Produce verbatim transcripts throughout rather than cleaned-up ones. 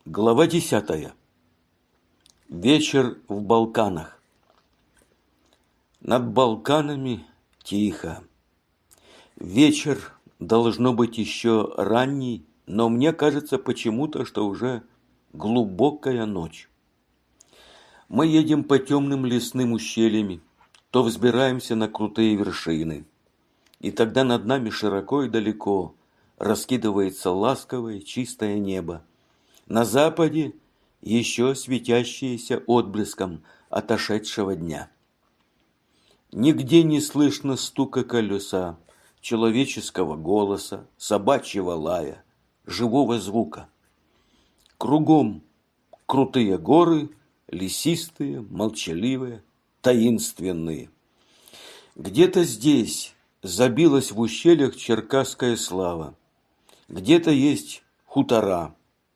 Глава десятая. Вечер в Балканах. Над Балканами тихо. Вечер должно быть еще ранний, но мне кажется почему-то, что уже глубокая ночь. Мы едем по темным лесным ущельям, то взбираемся на крутые вершины, и тогда над нами широко и далеко раскидывается ласковое чистое небо. На западе еще светящееся отблеском отошедшего дня. Нигде не слышно стука колеса, человеческого голоса, собачьего лая, живого звука. Кругом крутые горы, лесистые, молчаливые, таинственные. Где-то здесь забилась в ущельях черкасская слава, где-то есть хутора.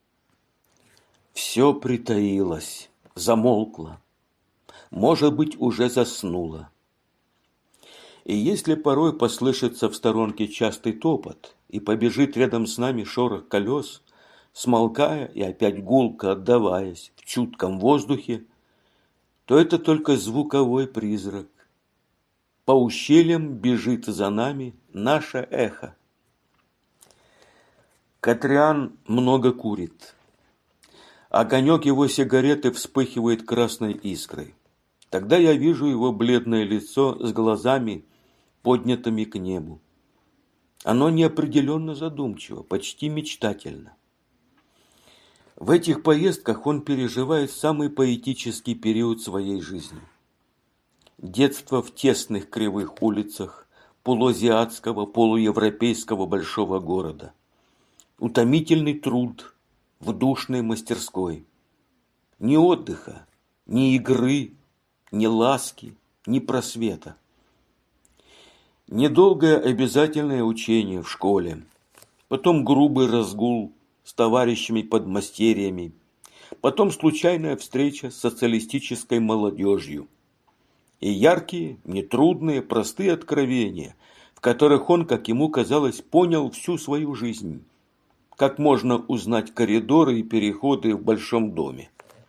Все притаилось, замолкло, может быть, уже заснуло. И если порой послышится в сторонке частый топот и побежит рядом с нами шорох колес, смолкая и опять гулко отдаваясь в чутком воздухе, то это только звуковой призрак. По ущельям бежит за нами наше эхо. Катрян много курит. Огонек его сигареты вспыхивает красной искрой. Тогда я вижу его бледное лицо с глазами, поднятыми к небу. Оно неопределенно задумчиво, почти мечтательно. В этих поездках он переживает самый поэтический период своей жизни. Детство в тесных кривых улицах полуазиатского, полуевропейского большого города. Утомительный труд в душной мастерской. Ни отдыха, ни игры, ни ласки, ни просвета. Недолгое обязательное учение в школе, потом грубый разгул с товарищами-подмастерьями, потом случайная встреча с социалистической молодежью и яркие, нетрудные, простые откровения, в которых он, как ему казалось, понял всю свою жизнь. Как можно узнать коридоры и переходы в большом доме.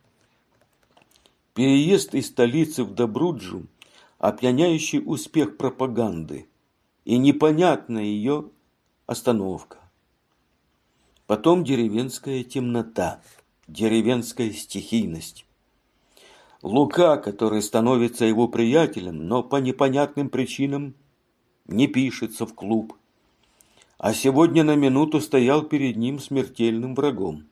Переезд из столицы в Добруджу – опьяняющий успех пропаганды и непонятная ее остановка. Потом деревенская темнота, деревенская стихийность. Лука, который становится его приятелем, но по непонятным причинам не пишется в клуб. А сегодня на минуту стоял перед ним смертельным врагом.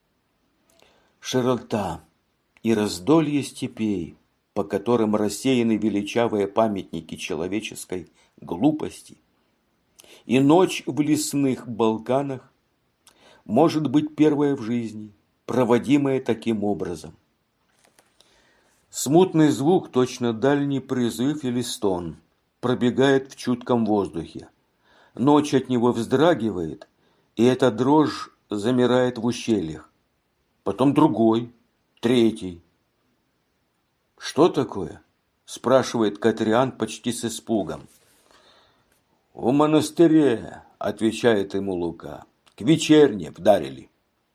Широта и раздолье степей, по которым рассеяны величавые памятники человеческой глупости, и ночь в лесных Балканах может быть первая в жизни, проводимая таким образом. Смутный звук, точно дальний призыв или стон, пробегает в чутком воздухе. Ночь от него вздрагивает, и эта дрожь замирает в ущельях. Потом другой, третий. «Что такое?» – спрашивает Катрян почти с испугом. «У монастыре», – отвечает ему Лука, – «к вечерне вдарили».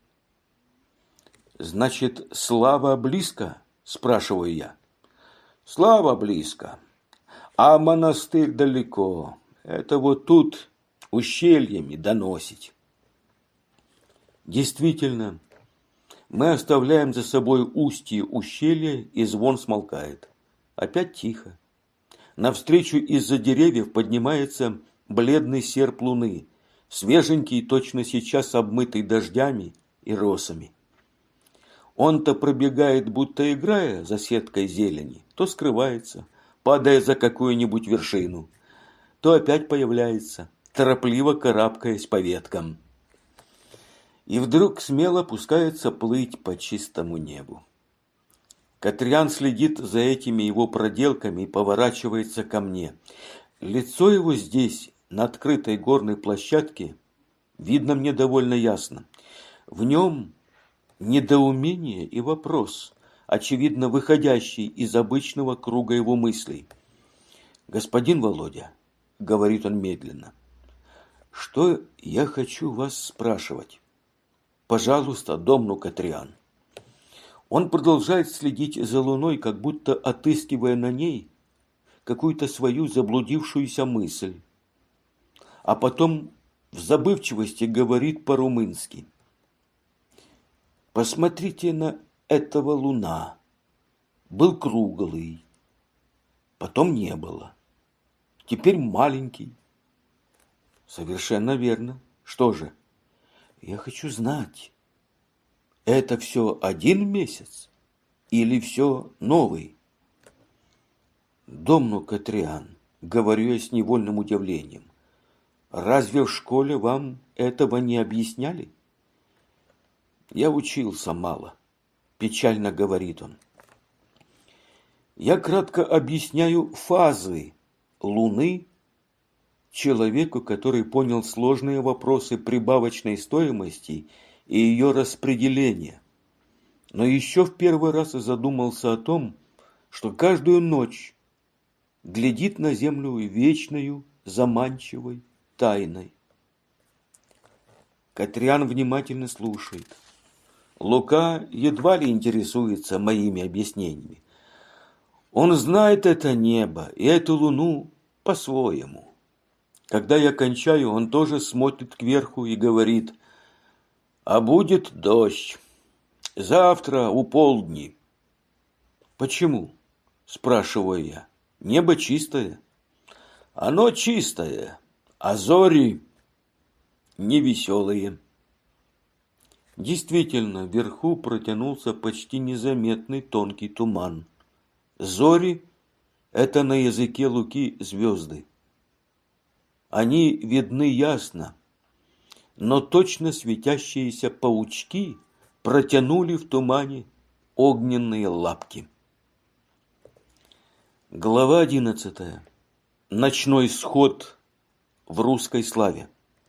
«Значит, слава близко?» – спрашиваю я. «Слава близко, а монастырь далеко. Это вот тут ущельями доносить». Действительно, мы оставляем за собой устье ущелья, и звон смолкает. Опять тихо. Навстречу из-за деревьев поднимается бледный серп луны, свеженький, точно сейчас обмытый дождями и росами. Он-то пробегает, будто играя за сеткой зелени, то скрывается, падая за какую-нибудь вершину, то опять появляется, торопливо карабкаясь по веткам. И вдруг смело пускается плыть по чистому небу. Катрян следит за этими его проделками и поворачивается ко мне. Лицо его здесь, на открытой горной площадке, видно мне довольно ясно. В нем недоумение и вопрос, очевидно выходящий из обычного круга его мыслей. «Господин Володя», — говорит он медленно, — «что я хочу вас спрашивать? Пожалуйста, домну Катриан. Он продолжает следить за луной, как будто отыскивая на ней какую-то свою заблудившуюся мысль. А потом в забывчивости говорит по-румынски. Посмотрите на этого луна. Был круглый, потом не было. Теперь маленький. Совершенно верно. Что же? Я хочу знать, это все один месяц или все новый? Домну Катриан, говорю я с невольным удивлением, разве в школе вам этого не объясняли? Я учился мало, печально говорит он. Я кратко объясняю фазы Луны человеку, который понял сложные вопросы прибавочной стоимости и ее распределения, но еще в первый раз задумался о том, что каждую ночь глядит на землю вечною, заманчивой тайной. Катриан внимательно слушает. Лука едва ли интересуется моими объяснениями. Он знает это небо и эту луну по-своему. Когда я кончаю, он тоже смотрит кверху и говорит: «А будет дождь. Завтра у полдни». «Почему?» – спрашиваю я. «Небо чистое». «Оно чистое, а зори невеселые». Действительно, вверху протянулся почти незаметный тонкий туман. Зори – это на языке Луки звезды. Они видны ясно, но точно светящиеся паучки протянули в тумане огненные лапки. Глава одиннадцатая. Ночной сход в русской славе.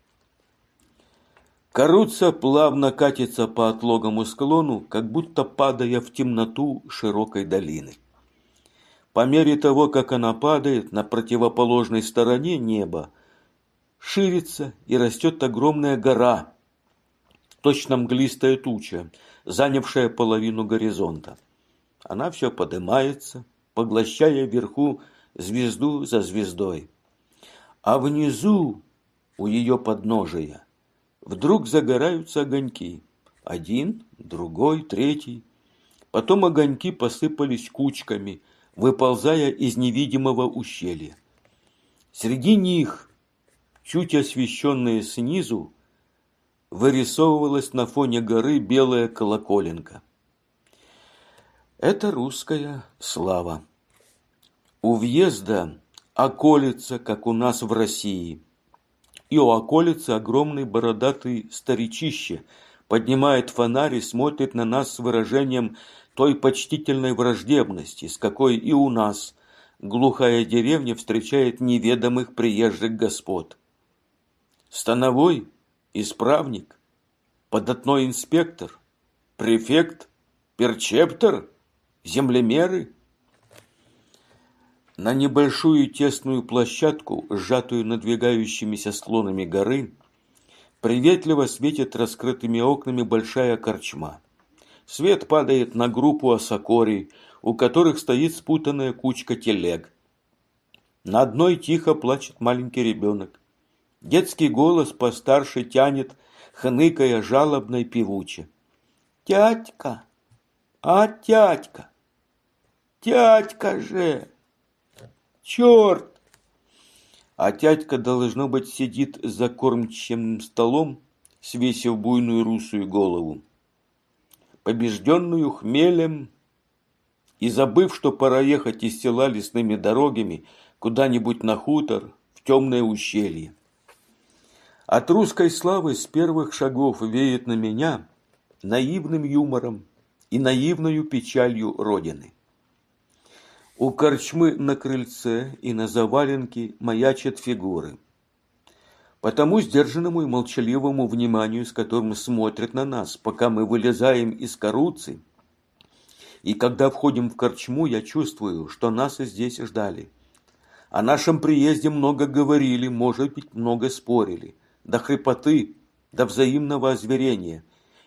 Каруца плавно катится по отлогому склону, как будто падая в темноту широкой долины. По мере того, как она падает, на противоположной стороне неба ширится и растет огромная гора, точно мглистая туча, занявшая половину горизонта. Она все поднимается, поглощая вверху звезду за звездой. А внизу, у ее подножия, вдруг загораются огоньки. Один, другой, третий. Потом огоньки посыпались кучками, выползая из невидимого ущелья. Среди них, чуть освещенная снизу, вырисовывалась на фоне горы белая колоколенка. Это русская слава. У въезда околица, как у нас в России, и у околицы огромный бородатый старичище поднимает фонарь и смотрит на нас с выражением той почтительной враждебности, с какой и у нас глухая деревня встречает неведомых приезжих господ. Становой, исправник, податной инспектор, префект, перчептор, землемеры. На небольшую тесную площадку, сжатую надвигающимися склонами горы, приветливо светит раскрытыми окнами большая корчма. Свет падает на группу осокорий, у которых стоит спутанная кучка телег. На одной тихо плачет маленький ребенок. Детский голос постарше тянет, хныкая жалобно и певуче. «Тятька! А тятька! Тятька же! Черт!» А тятька, должно быть, сидит за кормчим столом, свесив буйную русую голову. Побежденную хмелем и забыв, что пора ехать из села лесными дорогами куда-нибудь на хутор, в темное ущелье. От русской славы с первых шагов веет на меня наивным юмором и наивною печалью Родины. У корчмы на крыльце и на заваленке маячат фигуры. По тому сдержанному и молчаливому вниманию, с которым смотрят на нас, пока мы вылезаем из каруцы, и когда входим в корчму, я чувствую, что нас и здесь ждали. О нашем приезде много говорили, может быть, много спорили, до хрипоты, до взаимного озверения.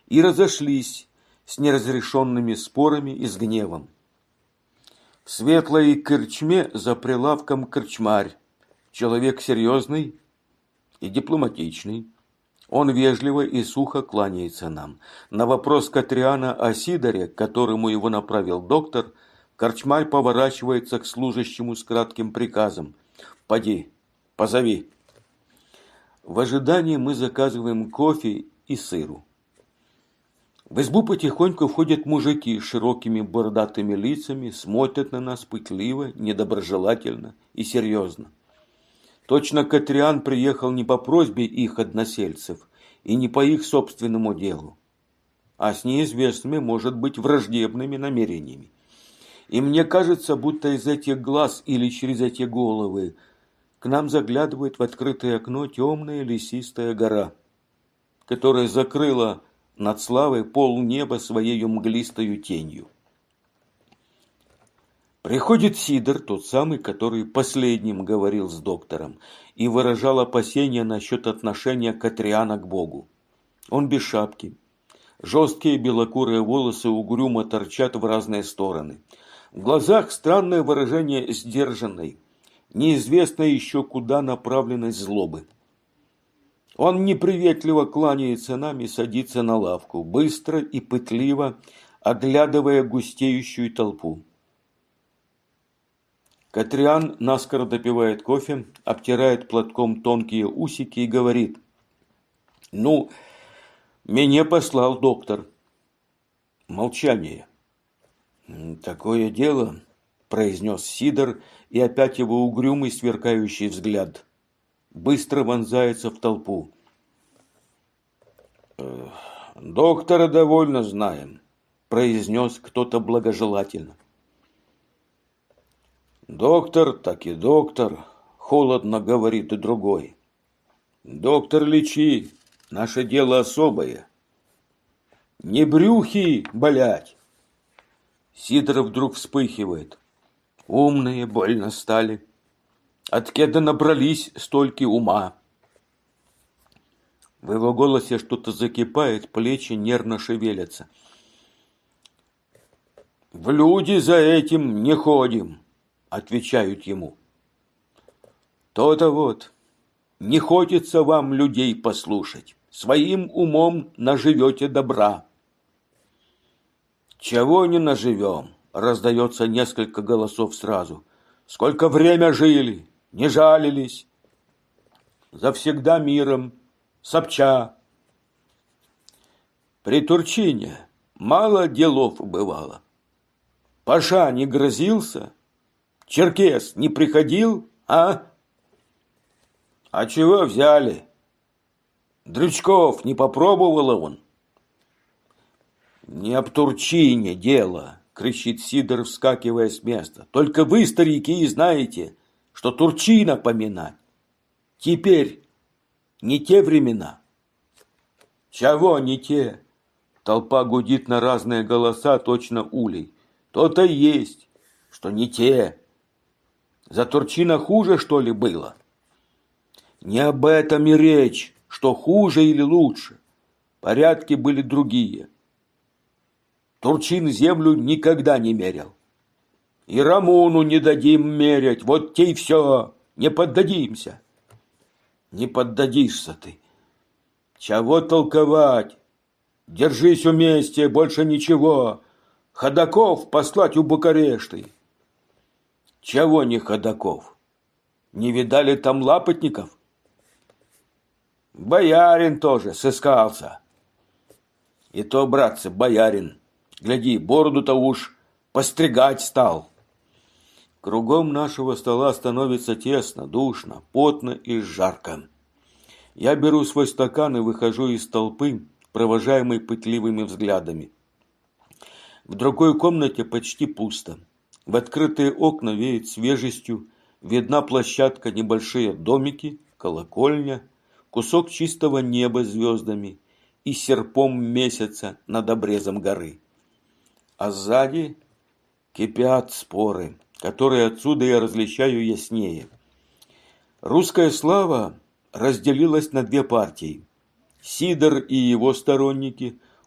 и разошлись с неразрешенными спорами и с гневом. В светлой корчме за прилавком корчмарь, человек серьезный и дипломатичный. Он вежливо и сухо кланяется нам. На вопрос Катриана о сидоре, к которому его направил доктор, корчмарь поворачивается к служащему с кратким приказом: «Поди, позови». В ожидании мы заказываем кофе и сыру. В избу потихоньку входят мужики с широкими бородатыми лицами, смотрят на нас пытливо, недоброжелательно и серьезно. Точно Катриан приехал не по просьбе их односельцев и не по их собственному делу, а с неизвестными, может быть, враждебными намерениями. И мне кажется, будто из этих глаз или через эти головы к нам заглядывает в открытое окно темная лесистая гора, которая закрыла над славой полнеба своей мглистою тенью. Приходит Сидор, тот самый, который последним говорил с доктором и выражал опасения насчет отношения Катриана к Богу. Он без шапки. Жесткие белокурые волосы угрюмо торчат в разные стороны. В глазах странное выражение сдержанной, неизвестно еще куда направленной злобы. Он неприветливо кланяется нам и садится на лавку, быстро и пытливо оглядывая густеющую толпу. Катриан наскоро допивает кофе, обтирает платком тонкие усики и говорит: «Ну, меня послал доктор». Молчание. «Такое дело», – произнес Сидор, и опять его угрюмый сверкающий взгляд быстро вонзается в толпу. «Доктора довольно знаем», – произнес кто-то благожелательно. «Доктор, так и доктор», – холодно говорит и другой. «Доктор, лечи, наше дело особое». «Не брюхи болять!» Сидор вдруг вспыхивает. Умные больно стали. Откеда набрались столько ума. В его голосе что-то закипает, плечи нервно шевелятся. «В люди за этим не ходим», — отвечают ему. «То-то вот, не хочется вам людей послушать. Своим умом наживете добра». «Чего не наживем?» — раздается несколько голосов сразу. «Сколько время жили, не жалились. Завсегда миром, сопча». При Турчине мало делов бывало. Паша не грозился, черкес не приходил, а? А чего взяли? Дрючков не попробовал он? «Не об Турчине дело», — кричит Сидор, вскакивая с места. «Только вы, старики, и знаете, что Турчина поминать. Теперь не те времена». «Чего не те?» Толпа гудит на разные голоса, точно улей. «То-то есть, что не те. За Турчина хуже, что ли, было?» «Не об этом и речь, что хуже или лучше. Порядки были другие. Турчин землю никогда не мерял. И Рамуну не дадим мерять, вот те и все, не поддадимся». «Не поддадишься ты. Чего толковать? Держись вместе, больше ничего. Ходаков послать у Букарешты». «Чего не ходаков? Не видали там лапотников?» «Боярин тоже сыскался». «И то, братцы, боярин. Гляди, бороду-то уж постригать стал». Кругом нашего стола становится тесно, душно, потно и жарко. Я беру свой стакан и выхожу из толпы, провожаемый пытливыми взглядами. В другой комнате почти пусто. В открытые окна веет свежестью, видна площадка, небольшие домики, колокольня, кусок чистого неба звездами и серпом месяца над обрезом горы. А сзади кипят споры, которые отсюда я различаю яснее. Русская слава разделилась на две партии. Сидор и его сторонники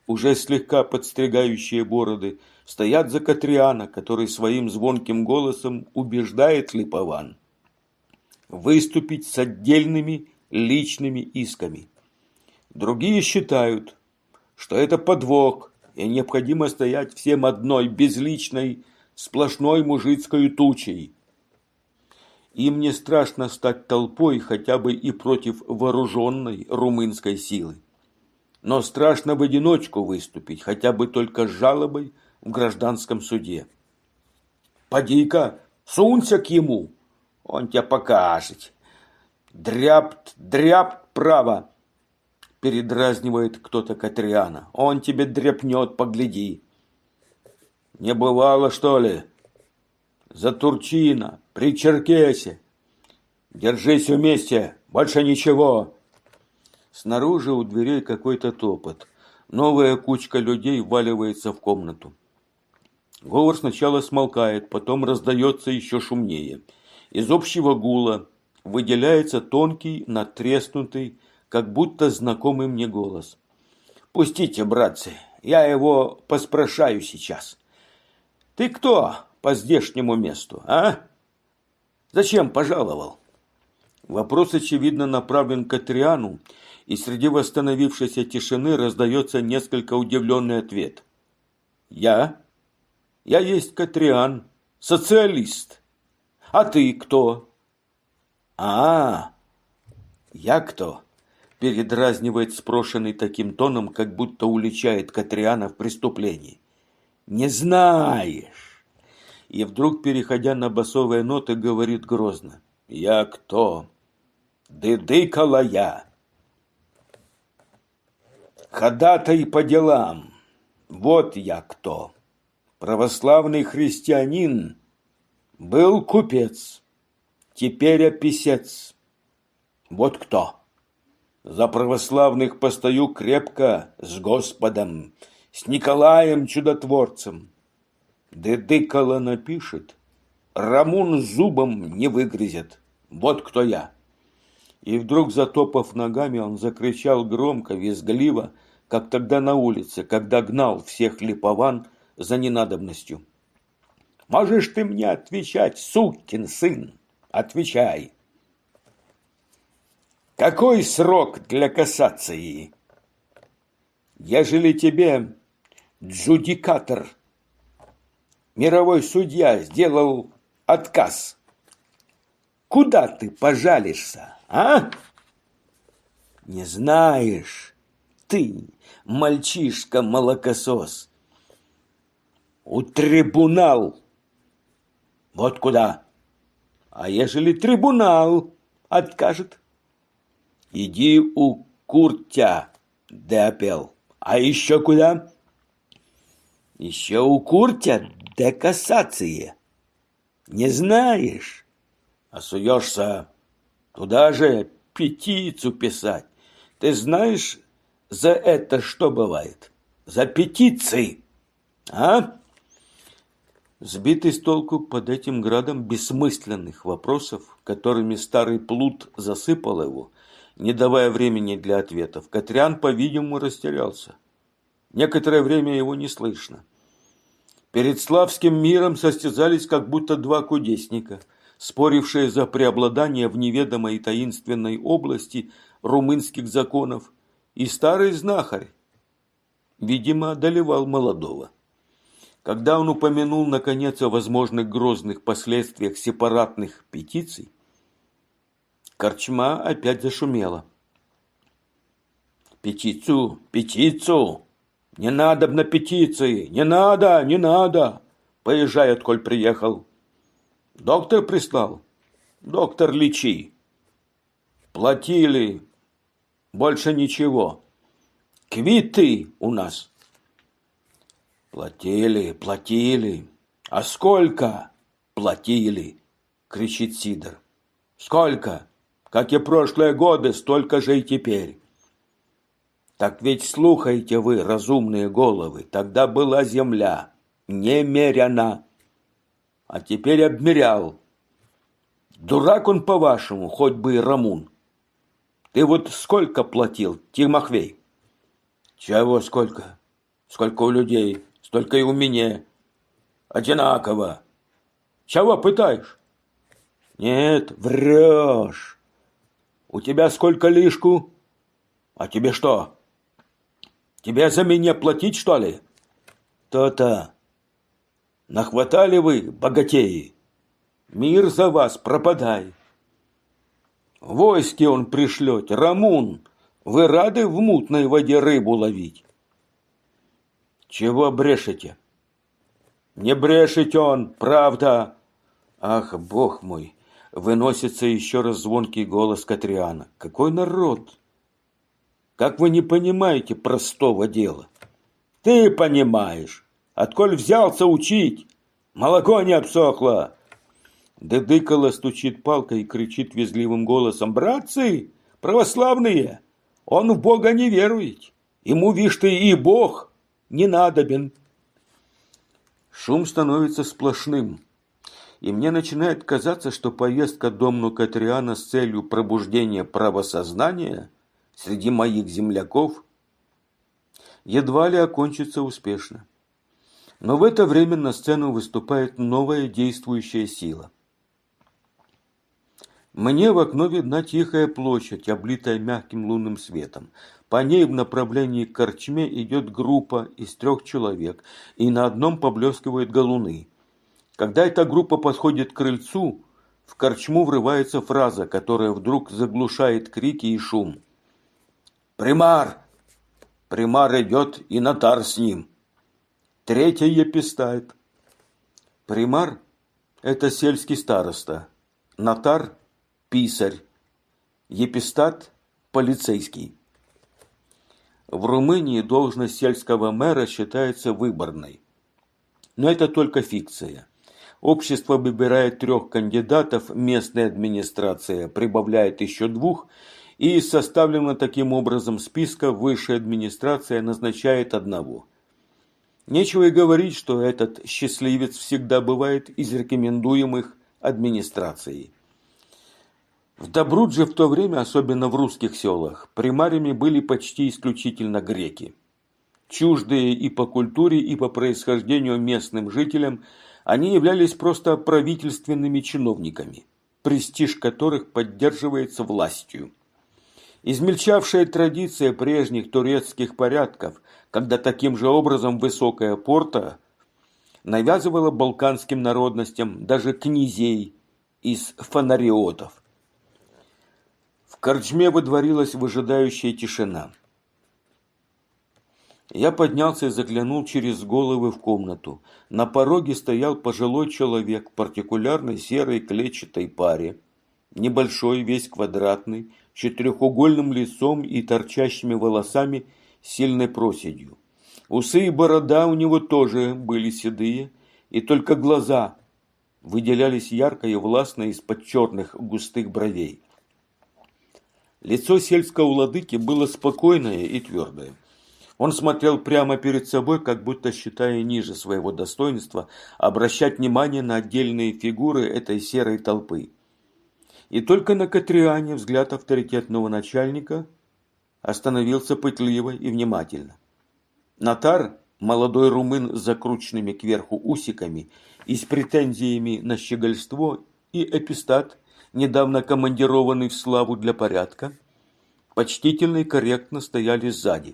уже слегка подстригающие бороды, стоят за Катриана, который своим звонким голосом убеждает Липован выступить с отдельными личными исками. Другие считают, что это подвох, и необходимо стоять всем одной безличной, сплошной мужицкой тучей. Им не страшно стать толпой хотя бы и против вооруженной румынской силы. Но страшно в одиночку выступить, хотя бы только с жалобой в гражданском суде. Поди-ка, сунься к ему, он тебя покажет. Дряпт, дряпт право, передразнивает кто-то Катриана. Он тебе дряпнет, погляди. Не бывало, что ли? За Турчина, при Черкесе. Держись вместе, больше ничего. Снаружи у дверей какой-то топот. Новая кучка людей вваливается в комнату. Говор сначала смолкает, потом раздается еще шумнее. Из общего гула выделяется тонкий, надтреснутый, как будто знакомый мне голос. «Пустите, братцы, я его поспрашаю сейчас. Ты кто по здешнему месту, а? Зачем пожаловал?» Вопрос, очевидно, направлен к Катриану, и среди восстановившейся тишины раздается несколько удивленный ответ. «Я? Я есть Катриан, социалист. А ты кто?» «А, я кто?» Передразнивает спрошенный таким тоном, как будто уличает Катриана в преступлении. «Не знаешь!» И вдруг, переходя на басовые ноты, говорит грозно. «Я кто? Дыдыкала я. Ходатай по делам. Вот я кто. Православный христианин. Был купец. Теперь описец. Вот кто. За православных постою крепко с Господом, с Николаем Чудотворцем. Дыдыкала напишет, Рамун зубом не выгрызет. Вот кто я». И вдруг, затопав ногами, он закричал громко, визгливо, как тогда на улице, когда гнал всех липован за ненадобностью. «Можешь ты мне отвечать, сукин сын? Отвечай. Какой срок для кассации? Ежели тебе джудикатор, мировой судья, сделал отказ, куда ты пожалишься, а? Не знаешь ты, мальчишка-молокосос. У трибунал. Вот куда. А ежели трибунал откажет? Иди у Куртя, де апел. А еще куда? Еще у Куртя де кассации. Не знаешь? А суешься туда же петицию писать. Ты знаешь, за это что бывает? За петиции, а? Сбитый с толку под этим градом бессмысленных вопросов, которыми старый плут засыпал его, не давая времени для ответов, Катриан, по-видимому, растерялся. Некоторое время его не слышно. Перед славским миром состязались как будто два кудесника, спорившие за преобладание в неведомой и таинственной области румынских законов, и старый знахарь, видимо, одолевал молодого. Когда он упомянул, наконец, о возможных грозных последствиях сепаратных петиций, корчма опять зашумела. «Петицию, петицию! Не надо на петиции! Не надо, не надо! Поезжай, отколь приехал! Доктор прислал? Доктор, лечи! Платили! Больше ничего! Квиты у нас!» «Платили, платили! А сколько платили?» — кричит Сидор. «Сколько? Как и прошлые годы, столько же и теперь. Так ведь слухайте вы, разумные головы, тогда была земля немеряна, а теперь обмерял. Дурак он, по-вашему, хоть бы и Рамун. Ты вот сколько платил, Тимофей?» «Чего сколько? Сколько у людей, столько и у меня. Одинаково. Чего пытаешь? Нет, врешь. У тебя сколько лишку? А тебе что? Тебе за меня платить, что ли? То-то. Нахватали вы, богатеи. Мир за вас пропадай. Войски он пришлет, Рамун. Вы рады в мутной воде рыбу ловить? Чего брешете? Не брешете он, правда. Ах, бог мой. Выносится еще раз звонкий голос Катриана. Какой народ! Как вы не понимаете простого дела? Ты понимаешь. Отколь взялся учить? Молоко не обсохло. Дедыкало стучит палкой и кричит визгливым голосом. Братцы, православные, он в Бога не верует. Ему, вишь ты, и Бог не надобен. Шум становится сплошным. И мне начинает казаться, что поездка домну Катриана с целью пробуждения правосознания среди моих земляков едва ли окончится успешно. Но в это время на сцену выступает новая действующая сила. Мне в окно видна тихая площадь, облитая мягким лунным светом. По ней в направлении к корчме идет группа из трех человек, и на одном поблескивают галуны. Когда эта группа подходит к крыльцу, в корчму врывается фраза, которая вдруг заглушает крики и шум. «Примар!» Примар идет, и нотар с ним. Третий епистает. Примар – это сельский староста. Нотар – писарь. Епистат – полицейский. В Румынии должность сельского мэра считается выборной. Но это только фикция. Общество выбирает трех кандидатов, местная администрация прибавляет еще двух, и из составленного таким образом списка высшая администрация назначает одного. Нечего и говорить, что этот счастливец всегда бывает из рекомендуемых администрацией. В Добрудже в то время, особенно в русских селах, примарями были почти исключительно греки. Чуждые и по культуре, и по происхождению местным жителям, они являлись просто правительственными чиновниками, престиж которых поддерживается властью. Измельчавшая традиция прежних турецких порядков, когда таким же образом высокая порта навязывала балканским народностям даже князей из фонариотов. В корчме водворилась выжидающая тишина. Я поднялся и заглянул через головы в комнату. На пороге стоял пожилой человек в партикулярной серой клетчатой паре, небольшой, весь квадратный, с четырехугольным лицом и торчащими волосами с сильной проседью. Усы и борода у него тоже были седые, и только глаза выделялись ярко и властно из-под черных густых бровей. Лицо сельского владыки было спокойное и твердое. Он смотрел прямо перед собой, как будто считая ниже своего достоинства обращать внимание на отдельные фигуры этой серой толпы. И только на Катриане взгляд авторитетного начальника остановился пытливо и внимательно. Нотар, молодой румын с закрученными кверху усиками и с претензиями на щегольство, и эпистат, недавно командированный в славу для порядка, почтительно и корректно стояли сзади.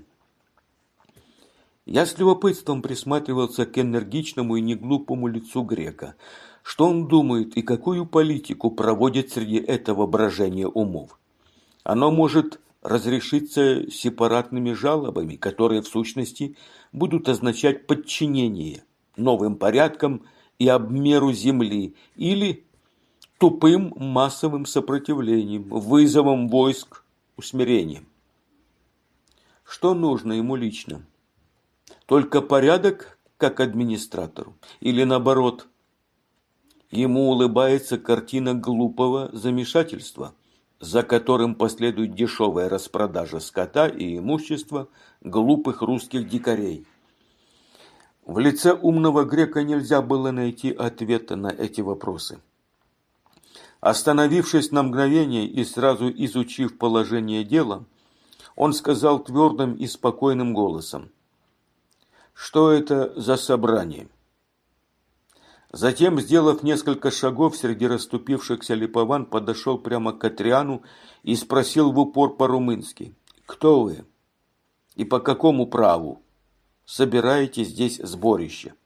Я с любопытством присматривался к энергичному и неглупому лицу грека. Что он думает и какую политику проводит среди этого брожения умов? Оно может разрешиться сепаратными жалобами, которые в сущности будут означать подчинение новым порядкам и обмеру земли, или тупым массовым сопротивлением, вызовом войск, усмирением. Что нужно ему лично? Только порядок, как администратору, или наоборот, ему улыбается картина глупого замешательства, за которым последует дешевая распродажа скота и имущества глупых русских дикарей. В лице умного грека нельзя было найти ответа на эти вопросы. Остановившись на мгновение и сразу изучив положение дела, он сказал твердым и спокойным голосом: Что это за собрание? Затем, сделав несколько шагов среди расступившихся липован, подошел прямо к Катриану и спросил в упор по-румынски: «Кто вы? И по какому праву собираете здесь сборище?»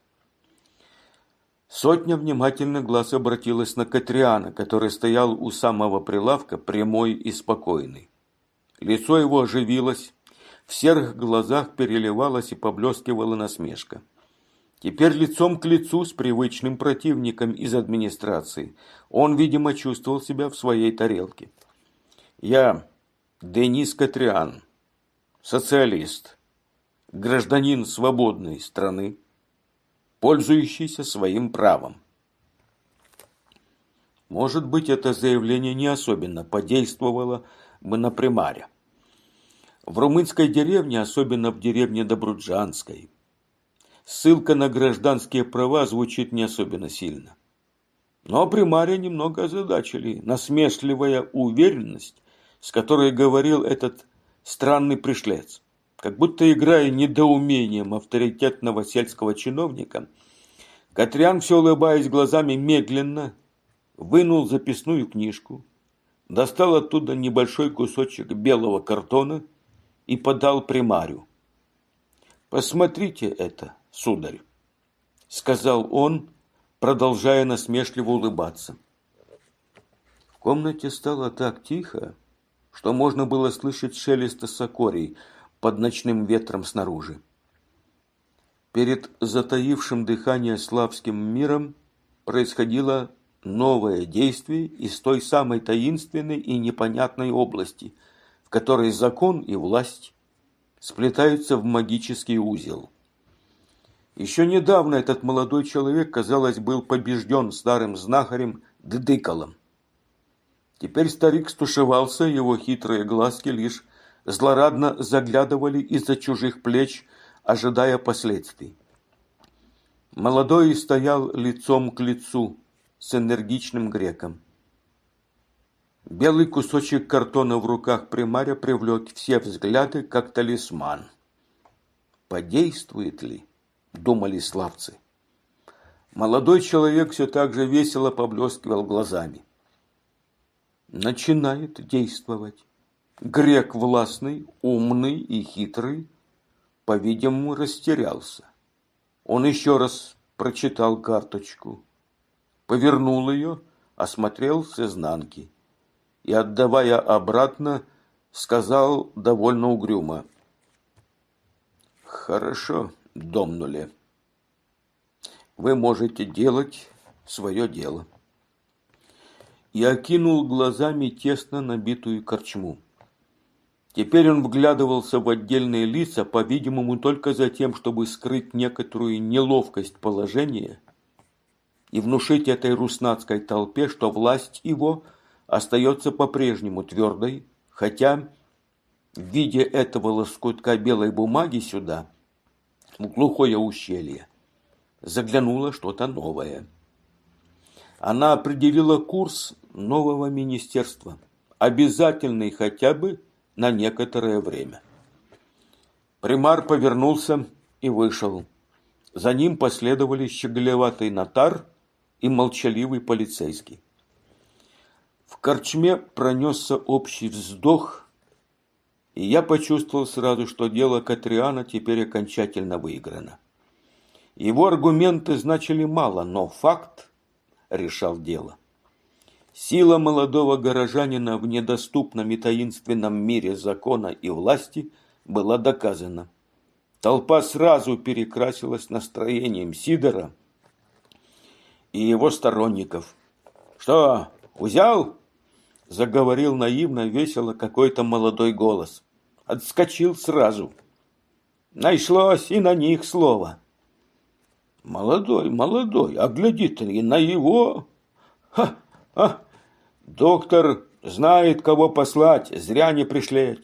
Сотня внимательных глаз обратилась на Катриана, который стоял у самого прилавка, прямой и спокойный. Лицо его оживилось, в серых глазах переливалась и поблескивала насмешка. Теперь лицом к лицу с привычным противником из администрации он, видимо, чувствовал себя в своей тарелке. «Я Денис Катриан, социалист, гражданин свободной страны, пользующийся своим правом». Может быть, это заявление не особенно подействовало бы на примаря. В румынской деревне, особенно в деревне Добруджанской, ссылка на гражданские права звучит не особенно сильно. Но примаря немного озадачили насмешливая уверенность, с которой говорил этот странный пришлец. Как будто играя недоумением авторитетного сельского чиновника, Катриан, все улыбаясь глазами, медленно вынул записную книжку, достал оттуда небольшой кусочек белого картона и подал примарю. «Посмотрите это, сударь», — сказал он, продолжая насмешливо улыбаться. В комнате стало так тихо, что можно было слышать шелест осокорий под ночным ветром снаружи. Перед затаившим дыхание славским миром происходило новое действие из той самой таинственной и непонятной области, в которой закон и власть сплетаются в магический узел. Еще недавно этот молодой человек, казалось, был побежден старым знахарем Дыдыкалом. Теперь старик стушевался, его хитрые глазки лишь злорадно заглядывали из-за чужих плеч, ожидая последствий. Молодой стоял лицом к лицу с энергичным греком. Белый кусочек картона в руках примаря привлек все взгляды, как талисман. «Подействует ли?» — думали славцы. Молодой человек все так же весело поблескивал глазами. Начинает действовать. Грек властный, умный и хитрый, по-видимому, растерялся. Он еще раз прочитал карточку, повернул ее, осмотрел с изнанки и, отдавая обратно, сказал довольно угрюмо: «Хорошо, домнуле. Вы можете делать свое дело». И окинул глазами тесно набитую корчму. Теперь он вглядывался в отдельные лица, по-видимому, только за тем, чтобы скрыть некоторую неловкость положения и внушить этой руснацкой толпе, что власть его остается по-прежнему твердой, хотя в виде этого лоскутка белой бумаги сюда, в глухое ущелье, заглянуло что-то новое. Она определила курс нового министерства, обязательный хотя бы на некоторое время. Примар повернулся и вышел. За ним последовали щеголеватый нотар и молчаливый полицейский. В корчме пронесся общий вздох, и я почувствовал сразу, что дело Катриана теперь окончательно выиграно. Его аргументы значили мало, но факт решал дело. Сила молодого горожанина в недоступном и таинственном мире закона и власти была доказана. Толпа сразу перекрасилась настроением Сидора и его сторонников. «Что, взял?» – заговорил наивно, весело какой-то молодой голос. Отскочил сразу. Нашлось и на них слово. «Молодой, молодой, а гляди ты и на его! Ха, ха! Доктор знает, кого послать, зря не пришлет».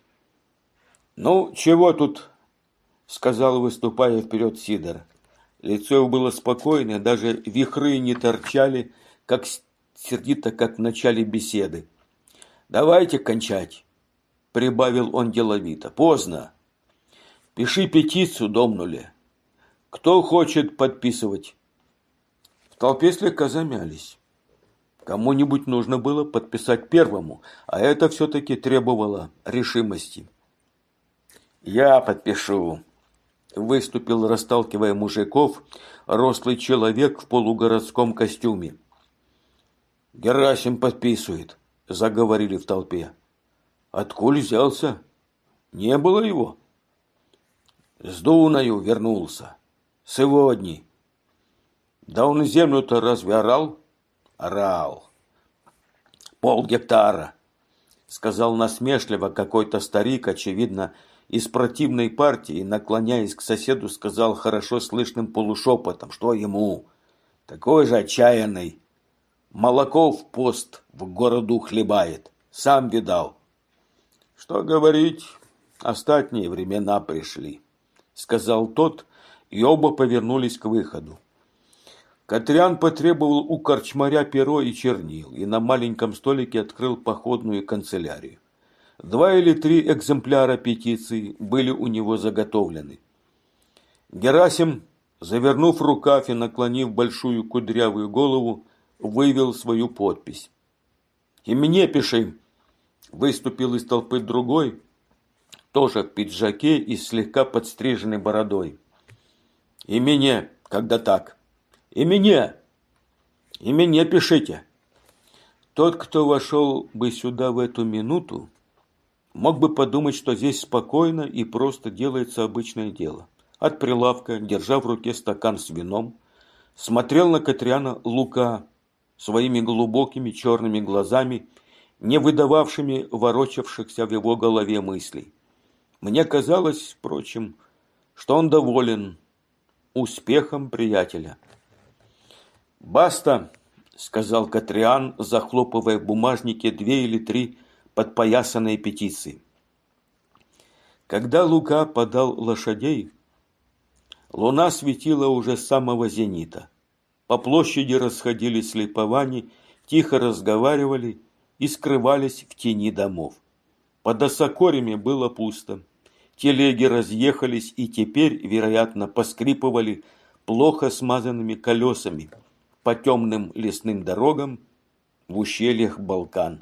«Ну, чего тут?» — сказал, выступая вперед Сидор. Лицо его было спокойное, даже вихры не торчали, как сердито, как в начале беседы. «Давайте кончать», — прибавил он деловито. «Поздно. Пиши петицию, домнуле. Кто хочет подписывать? В толпе слегка замялись. Кому-нибудь нужно было подписать первому, а это все-таки требовало решимости. «Я подпишу», – выступил, расталкивая мужиков, рослый человек в полугородском костюме. «Герасим подписывает», – заговорили в толпе. «Откуль взялся? Не было его?» «С Дунаю вернулся. Сегодня». «Да он землю-то разве орал?» «Орал». «Пол гектара», – сказал насмешливо какой-то старик, очевидно, из противной партии, наклоняясь к соседу, сказал хорошо слышным полушепотом, что ему, такой же отчаянный, молоко в пост в городу хлебает, сам видал. Что говорить, остатние времена пришли, сказал тот, и оба повернулись к выходу. Катрян потребовал у корчмаря перо и чернил и на маленьком столике открыл походную канцелярию. Два или три экземпляра петиции были у него заготовлены. Герасим, завернув рукав и наклонив большую кудрявую голову, вывел свою подпись. «И мне пиши!» Выступил из толпы другой, тоже в пиджаке и слегка подстриженной бородой. «И мне, когда так! И мне! И мне пишите!» Тот, кто вошел бы сюда в эту минуту, мог бы подумать, что здесь спокойно и просто делается обычное дело. От прилавка, держа в руке стакан с вином, смотрел на Катряна Лука своими глубокими черными глазами, не выдававшими ворочавшихся в его голове мыслей. Мне казалось, впрочем, что он доволен успехом приятеля. «Баста!» — сказал Катрян, захлопывая в бумажнике две или три подпоясанные петиции. Когда Лука подал лошадей, луна светила уже с самого зенита. По площади расходились липовани, тихо разговаривали и скрывались в тени домов. Под осокорями было пусто. Телеги разъехались и теперь, вероятно, поскрипывали плохо смазанными колесами по темным лесным дорогам в ущельях Балкан.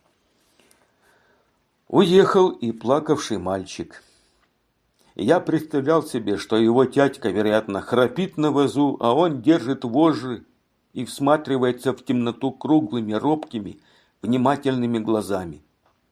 Уехал и плакавший мальчик. Я представлял себе, что его тятька, вероятно, храпит на вазу, а он держит вожжи и всматривается в темноту круглыми, робкими, внимательными глазами.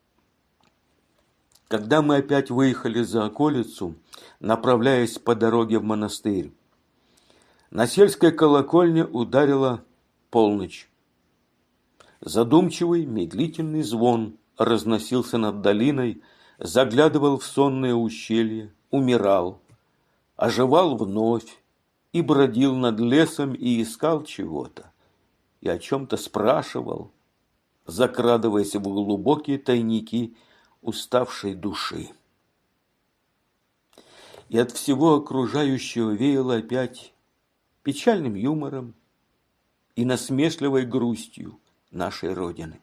Когда мы опять выехали за околицу, направляясь по дороге в монастырь, на сельской колокольне ударила полночь. Задумчивый, медлительный звон разносился над долиной, заглядывал в сонное ущелье, умирал, оживал вновь и бродил над лесом и искал чего-то, и о чем-то спрашивал, закрадываясь в глубокие тайники уставшей души. И от всего окружающего веяло опять печальным юмором и насмешливой грустью нашей Родины.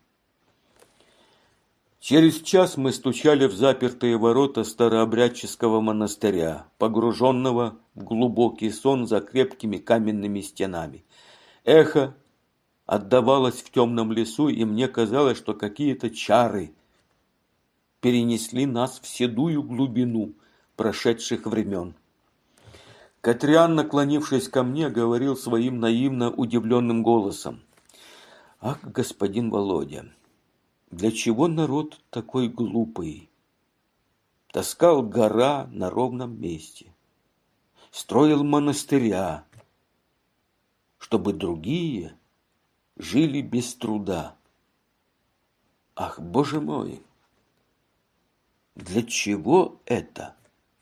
Через час мы стучали в запертые ворота старообрядческого монастыря, погруженного в глубокий сон за крепкими каменными стенами. Эхо отдавалось в темном лесу, и мне казалось, что какие-то чары перенесли нас в седую глубину прошедших времен. Катрян, наклонившись ко мне, говорил своим наивно удивленным голосом: «Ах, господин Володя, для чего народ такой глупый? Таскал гора на ровном месте, строил монастыря, чтобы другие жили без труда. Ах, Боже мой, для чего это?»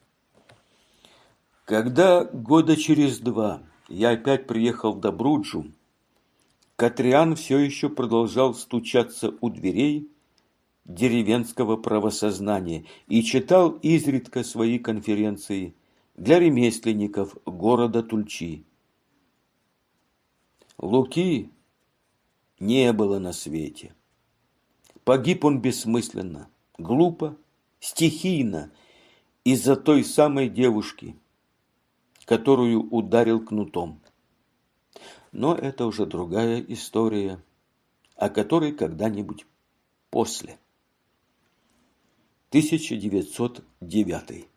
Когда года через два я опять приехал в Добруджу, Катрян все еще продолжал стучаться у дверей деревенского правосознания и читал изредка свои конференции для ремесленников города Тульчи. Луки не было на свете. Погиб он бессмысленно, глупо, стихийно, из-за той самой девушки, которую ударил кнутом. Но это уже другая история, о которой когда-нибудь после. тысяча девятьсот девятый.